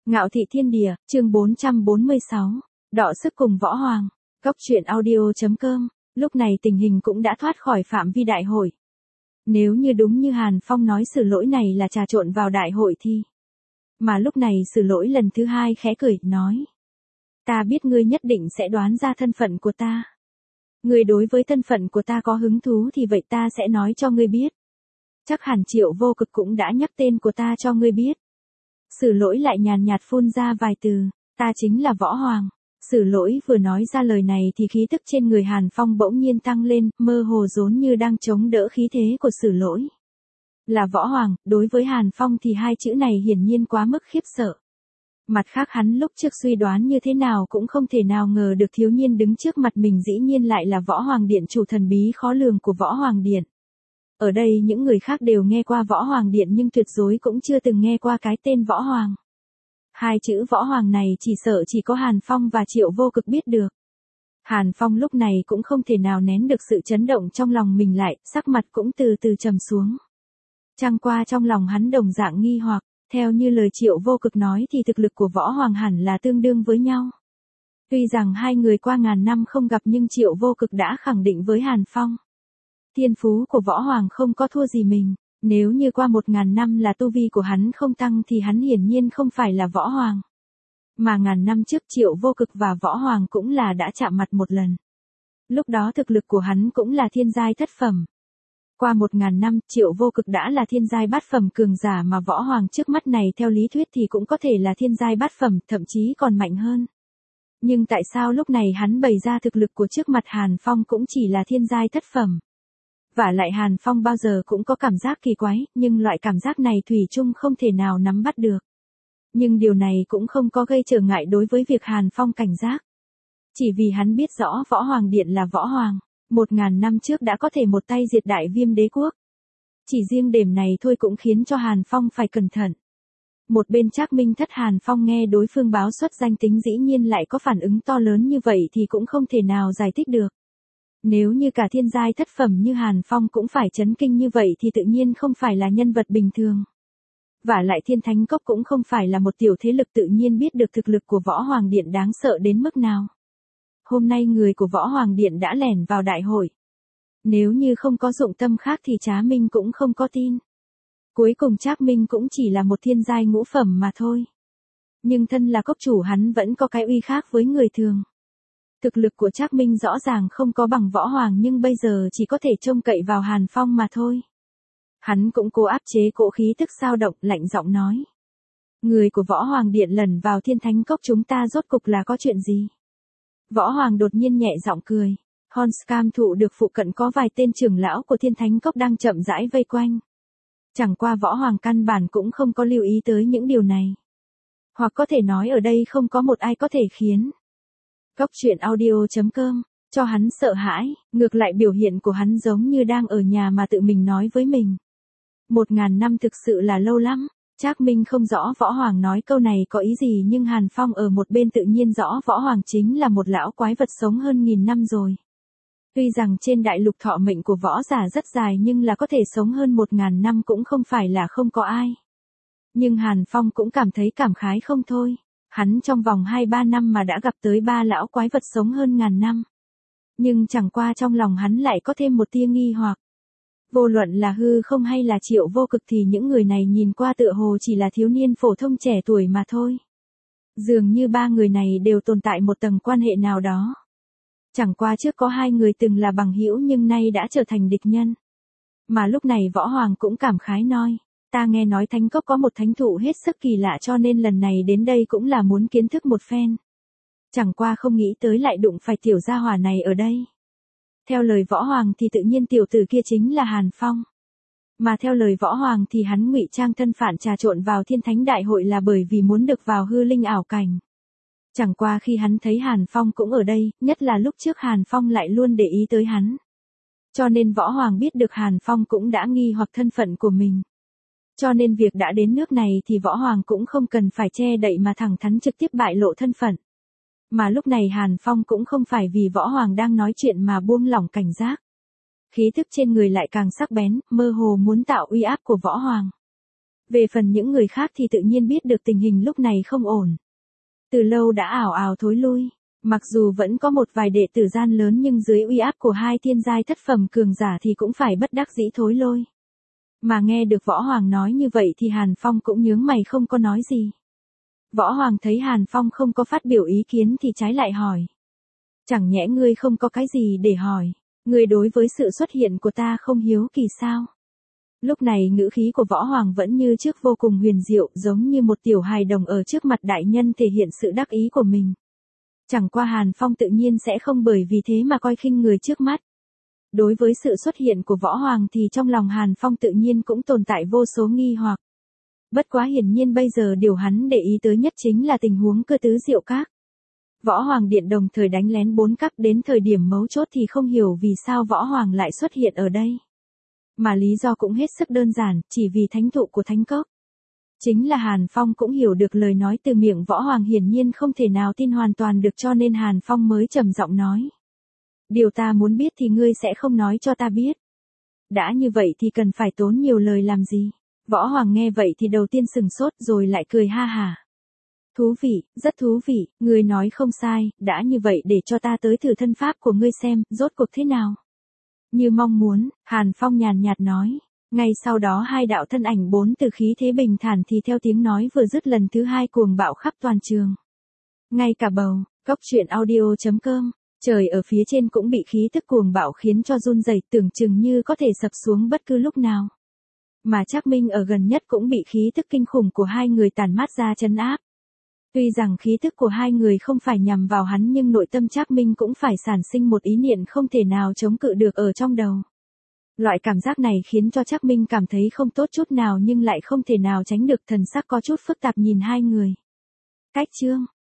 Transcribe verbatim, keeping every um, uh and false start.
Ngạo thị thiên địa, chương bốn trăm bốn mươi sáu. Đọ sức cùng võ hoàng. Cốc truyện audio.com. Lúc này tình hình cũng đã thoát khỏi phạm vi đại hội. Nếu như đúng như Hàn Phong nói Sử Lỗi này là trà trộn vào đại hội thì. Mà lúc này Sử Lỗi lần thứ hai khẽ cười, nói. Ta biết ngươi nhất định sẽ đoán ra thân phận của ta. Ngươi đối với thân phận của ta có hứng thú thì vậy ta sẽ nói cho ngươi biết. Chắc hẳn Triệu Vô Cực cũng đã nhắc tên của ta cho ngươi biết. Sử Lỗi lại nhàn nhạt phun ra vài từ, ta chính là Võ Hoàng. Sử Lỗi vừa nói ra lời này thì khí tức trên người Hàn Phong bỗng nhiên tăng lên, mơ hồ giống như đang chống đỡ khí thế của Sử Lỗi. Là Võ Hoàng, đối với Hàn Phong thì hai chữ này hiển nhiên quá mức khiếp sợ. Mặt khác hắn lúc trước suy đoán như thế nào cũng không thể nào ngờ được thiếu niên đứng trước mặt mình dĩ nhiên lại là Võ Hoàng Điện, chủ thần bí khó lường của Võ Hoàng Điện. Ở đây những người khác đều nghe qua Võ Hoàng Điện nhưng tuyệt đối cũng chưa từng nghe qua cái tên Võ Hoàng. Hai chữ Võ Hoàng này chỉ sợ chỉ có Hàn Phong và Triệu Vô Cực biết được. Hàn Phong lúc này cũng không thể nào nén được sự chấn động trong lòng mình lại, sắc mặt cũng từ từ trầm xuống. Chẳng qua trong lòng hắn đồng dạng nghi hoặc, theo như lời Triệu Vô Cực nói thì thực lực của Võ Hoàng hẳn là tương đương với nhau. Tuy rằng hai người qua ngàn năm không gặp nhưng Triệu Vô Cực đã khẳng định với Hàn Phong. Thiên phú của Võ Hoàng không có thua gì mình, nếu như qua một ngàn năm là tu vi của hắn không tăng thì hắn hiển nhiên không phải là Võ Hoàng. Mà ngàn năm trước Triệu Vô Cực và Võ Hoàng cũng là đã chạm mặt một lần. Lúc đó thực lực của hắn cũng là thiên giai thất phẩm. Qua một ngàn năm Triệu Vô Cực đã là thiên giai bát phẩm cường giả mà Võ Hoàng trước mắt này theo lý thuyết thì cũng có thể là thiên giai bát phẩm, thậm chí còn mạnh hơn. Nhưng tại sao lúc này hắn bày ra thực lực của trước mặt Hàn Phong cũng chỉ là thiên giai thất phẩm? Và lại Hàn Phong bao giờ cũng có cảm giác kỳ quái, nhưng loại cảm giác này thủy chung không thể nào nắm bắt được. Nhưng điều này cũng không có gây trở ngại đối với việc Hàn Phong cảnh giác. Chỉ vì hắn biết rõ Võ Hoàng Điện là Võ Hoàng, một ngàn năm trước đã có thể một tay diệt Đại Viêm Đế Quốc. Chỉ riêng điểm này thôi cũng khiến cho Hàn Phong phải cẩn thận. Một bên Trác Minh Thất Hàn Phong nghe đối phương báo xuất danh tính dĩ nhiên lại có phản ứng to lớn như vậy thì cũng không thể nào giải thích được. Nếu như cả thiên giai thất phẩm như Hàn Phong cũng phải chấn kinh như vậy thì tự nhiên không phải là nhân vật bình thường. Và lại Thiên Thánh Cốc cũng không phải là một tiểu thế lực tự nhiên biết được thực lực của Võ Hoàng Điện đáng sợ đến mức nào. Hôm nay người của Võ Hoàng Điện đã lẻn vào đại hội. Nếu như không có dụng tâm khác thì Trá Minh cũng không có tin. Cuối cùng Trác Minh cũng chỉ là một thiên giai ngũ phẩm mà thôi. Nhưng thân là cốc chủ hắn vẫn có cái uy khác với người thường. Thực lực của Trác Minh rõ ràng không có bằng Võ Hoàng nhưng bây giờ chỉ có thể trông cậy vào Hàn Phong mà thôi. Hắn cũng cố áp chế cỗ khí tức xao động, lạnh giọng nói. Người của Võ Hoàng Điện lần vào Thiên Thánh Cốc chúng ta rốt cục là có chuyện gì? Võ Hoàng đột nhiên nhẹ giọng cười. Hòn Scam thụ được phụ cận có vài tên trưởng lão của Thiên Thánh Cốc đang chậm rãi vây quanh. Chẳng qua Võ Hoàng căn bản cũng không có lưu ý tới những điều này. Hoặc có thể nói ở đây không có một ai có thể khiến Cốc truyện audio.com cho hắn sợ hãi, ngược lại biểu hiện của hắn giống như đang ở nhà mà tự mình nói với mình. Một ngàn năm thực sự là lâu lắm. Trác Minh không rõ Võ Hoàng nói câu này có ý gì nhưng Hàn Phong ở một bên tự nhiên rõ Võ Hoàng chính là một lão quái vật sống hơn nghìn năm rồi. Tuy rằng trên đại lục thọ mệnh của võ giả rất dài nhưng là có thể sống hơn một ngàn năm cũng không phải là không có ai. Nhưng Hàn Phong cũng cảm thấy cảm khái không thôi. Hắn trong vòng hai ba năm mà đã gặp tới ba lão quái vật sống hơn ngàn năm. Nhưng chẳng qua trong lòng hắn lại có thêm một tia nghi hoặc. Vô luận là hư không hay là Triệu Vô Cực thì những người này nhìn qua tựa hồ chỉ là thiếu niên phổ thông trẻ tuổi mà thôi. Dường như ba người này đều tồn tại một tầng quan hệ nào đó. Chẳng qua trước có hai người từng là bằng hữu nhưng nay đã trở thành địch nhân. Mà lúc này Võ Hoàng cũng cảm khái nói. Ta nghe nói Thánh Cốc có một thánh thụ hết sức kỳ lạ cho nên lần này đến đây cũng là muốn kiến thức một phen. Chẳng qua không nghĩ tới lại đụng phải tiểu gia hỏa này ở đây. Theo lời Võ Hoàng thì tự nhiên tiểu tử kia chính là Hàn Phong. Mà theo lời Võ Hoàng thì hắn ngụy trang thân phản trà trộn vào Thiên Thánh Đại hội là bởi vì muốn được vào hư linh ảo cảnh. Chẳng qua khi hắn thấy Hàn Phong cũng ở đây, nhất là lúc trước Hàn Phong lại luôn để ý tới hắn. Cho nên Võ Hoàng biết được Hàn Phong cũng đã nghi hoặc thân phận của mình. Cho nên việc đã đến nước này thì Võ Hoàng cũng không cần phải che đậy mà thẳng thắn trực tiếp bại lộ thân phận. Mà lúc này Hàn Phong cũng không phải vì Võ Hoàng đang nói chuyện mà buông lỏng cảnh giác. Khí thức trên người lại càng sắc bén, mơ hồ muốn tạo uy áp của Võ Hoàng. Về phần những người khác thì tự nhiên biết được tình hình lúc này không ổn. Từ lâu đã ảo ảo thối lui. Mặc dù vẫn có một vài đệ tử gian lớn nhưng dưới uy áp của hai thiên giai thất phẩm cường giả thì cũng phải bất đắc dĩ thối lui. Mà nghe được Võ Hoàng nói như vậy thì Hàn Phong cũng nhướng mày không có nói gì. Võ Hoàng thấy Hàn Phong không có phát biểu ý kiến thì trái lại hỏi. Chẳng nhẽ ngươi không có cái gì để hỏi, ngươi đối với sự xuất hiện của ta không hiếu kỳ sao? Lúc này ngữ khí của Võ Hoàng vẫn như trước vô cùng huyền diệu, giống như một tiểu hài đồng ở trước mặt đại nhân thể hiện sự đắc ý của mình. Chẳng qua Hàn Phong tự nhiên sẽ không bởi vì thế mà coi khinh người trước mắt. Đối với sự xuất hiện của Võ Hoàng thì trong lòng Hàn Phong tự nhiên cũng tồn tại vô số nghi hoặc. Bất quá hiển nhiên bây giờ điều hắn để ý tới nhất chính là tình huống cơ tứ diệu các. Võ Hoàng Điện đồng thời đánh lén bốn các đến thời điểm mấu chốt thì không hiểu vì sao Võ Hoàng lại xuất hiện ở đây. Mà lý do cũng hết sức đơn giản, chỉ vì thánh thụ của thánh cốc. Chính là Hàn Phong cũng hiểu được lời nói từ miệng Võ Hoàng hiển nhiên không thể nào tin hoàn toàn được cho nên Hàn Phong mới trầm giọng nói. Điều ta muốn biết thì ngươi sẽ không nói cho ta biết. Đã như vậy thì cần phải tốn nhiều lời làm gì? Võ Hoàng nghe vậy thì đầu tiên sừng sốt rồi lại cười ha hả. Thú vị, rất thú vị, ngươi nói không sai, đã như vậy để cho ta tới thử thân pháp của ngươi xem, rốt cuộc thế nào? Như mong muốn, Hàn Phong nhàn nhạt nói. Ngay sau đó hai đạo thân ảnh bốn từ khí thế bình thản thì theo tiếng nói vừa dứt lần thứ hai cuồng bạo khắp toàn trường. Ngay cả bầu, cốc truyện audio chấm com, trời ở phía trên cũng bị khí tức cuồng bạo khiến cho run rẩy, tưởng chừng như có thể sập xuống bất cứ lúc nào. Mà Trác Minh ở gần nhất cũng bị khí tức kinh khủng của hai người tản mát ra trấn áp. Tuy rằng khí tức của hai người không phải nhằm vào hắn nhưng nội tâm Trác Minh cũng phải sản sinh một ý niệm không thể nào chống cự được ở trong đầu. Loại cảm giác này khiến cho Trác Minh cảm thấy không tốt chút nào nhưng lại không thể nào tránh được, thần sắc có chút phức tạp nhìn hai người. Cách chương